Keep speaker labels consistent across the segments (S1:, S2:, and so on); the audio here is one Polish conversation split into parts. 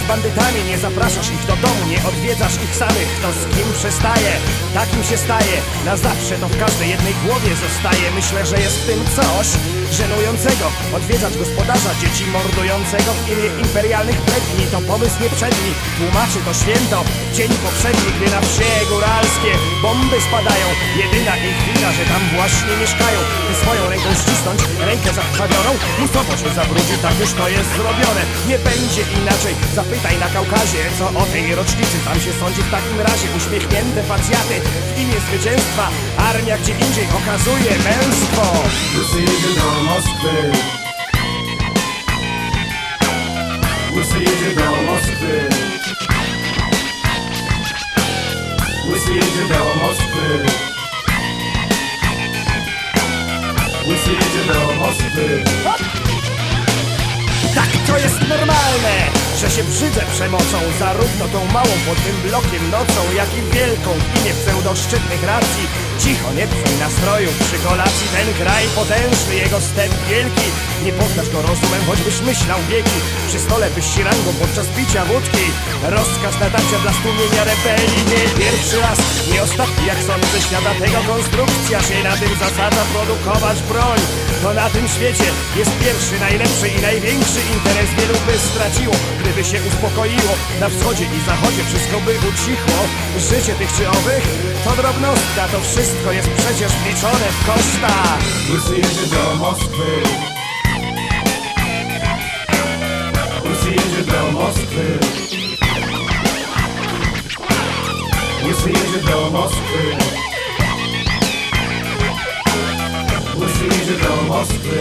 S1: z bandytami, nie zapraszasz ich do domu, nie odwiedzasz ich samych. Kto z kim przestaje, takim się staje. Na zawsze to w każdej jednej głowie zostaje. Myślę, że jest w tym coś żenującego. Odwiedzać gospodarza dzieci mordującego w imię imperialnych bredni. To pomysł nie przedni, tłumaczy to święto dzień poprzedni, gdy na wsie góralskie bomby spadają. Jedyna ich wina, że tam właśnie mieszkają. By swoją ręką ścisnąć rękę zakrwawioną, musowo się zabrudzi, tak już to jest zrobione. Nie będzie inaczej, zapytaj na Kaukazie, co o tej rocznicy tam się sądzi w takim razie. Uśmiechnięte facjaty w imię zwycięstwa, armia gdzie indziej okazuje męstwo.
S2: Łysy jedzie do Moskwy. Łysy jedzie do Moskwy. Łysy jedzie do Moskwy. Łysy jedzie do Moskwy.
S1: Tak to jest normalne, że się brzydzę przemocą, zarówno tą małą pod tym blokiem nocą, jak i wielką w imię pseudoszczytnych racji. Cicho, nie psuj nastroju przy kolacji. Ten kraj potężny, jego step wielki. Nie poznasz go rozumem, choćbyś myślał wieki. Przy stole byś rangą podczas picia wódki. Rozkaz natarcia dla stłumienia rebelii. Nie pierwszy raz, nie ostatni, jak sądzę, świata tego konstrukcja się na tym zasadza produkować broń. To na tym świecie jest pierwszy, najlepszy i największy interes. Wielu by straciło, gdyby się uspokoiło. Na wschodzie i zachodzie wszystko by ucichło. Życie tych czy owych to drobnostka, to wszystko jest przecież liczone w kosztach.
S2: Łysy jedzie do Moskwy. Łysy jedzie do Moskwy. Łysy jedzie do Moskwy. Łysy jedzie do Moskwy.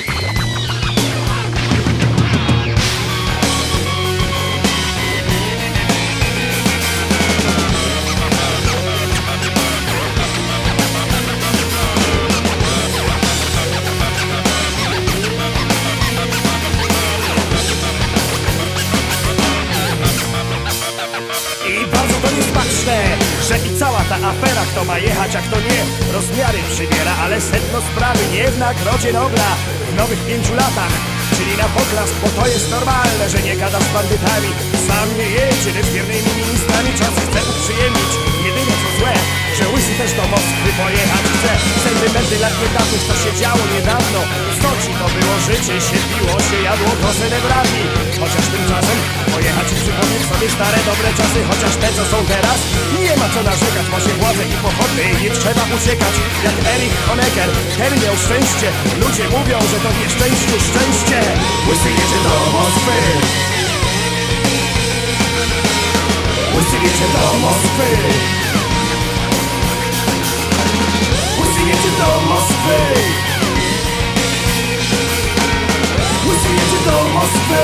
S1: Że i cała ta afera, kto ma jechać, a kto nie, rozmiary przybiera, ale sedno sprawy nie w nagrodzie Nobla w nowych 5 latach, czyli na poklask, bo to jest normalne, że nie gada z bandytami. Sam nie jedzie, lecz wiernymi ministrami czas chce uprzyjemnić. Jedyne co złe, że Łysy też do Moskwy pojechać chce. Sentymenty lat niedawnych, co się działo niedawno. W Soczi to było życie, się piło, się jadło proszę nebrami. Chociaż tymczasem pojechać i przypomnieć sobie stare dobre czasy. Chociaż te co są teraz, nie ma co narzekać. Ma się władzę i pochodny i nie trzeba uciekać. Jak Erich Honecker, ten miał szczęście. Ludzie mówią, że to w nieszczęściu szczęście.
S2: Łysy jedzie do Moskwy. Łysy jedzie do Moskwy. Łysy jedzie do Moskwy. Łysy jedzie do Moskwy.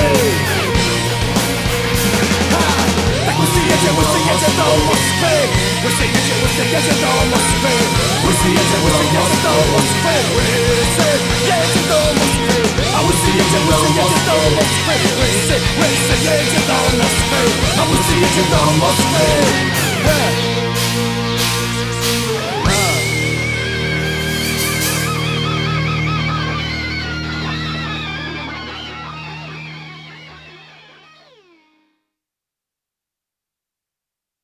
S2: Tak Łysy jedzie do Moskwy. Łysy jedzie do Moskwy. Łysy jedzie do Moskwy. Łysy jedzie do Moskwy. A Łysy jedzie do Moskwy. Łysy jedzie do Moskwy. A Łysy jedzie do Moskwy.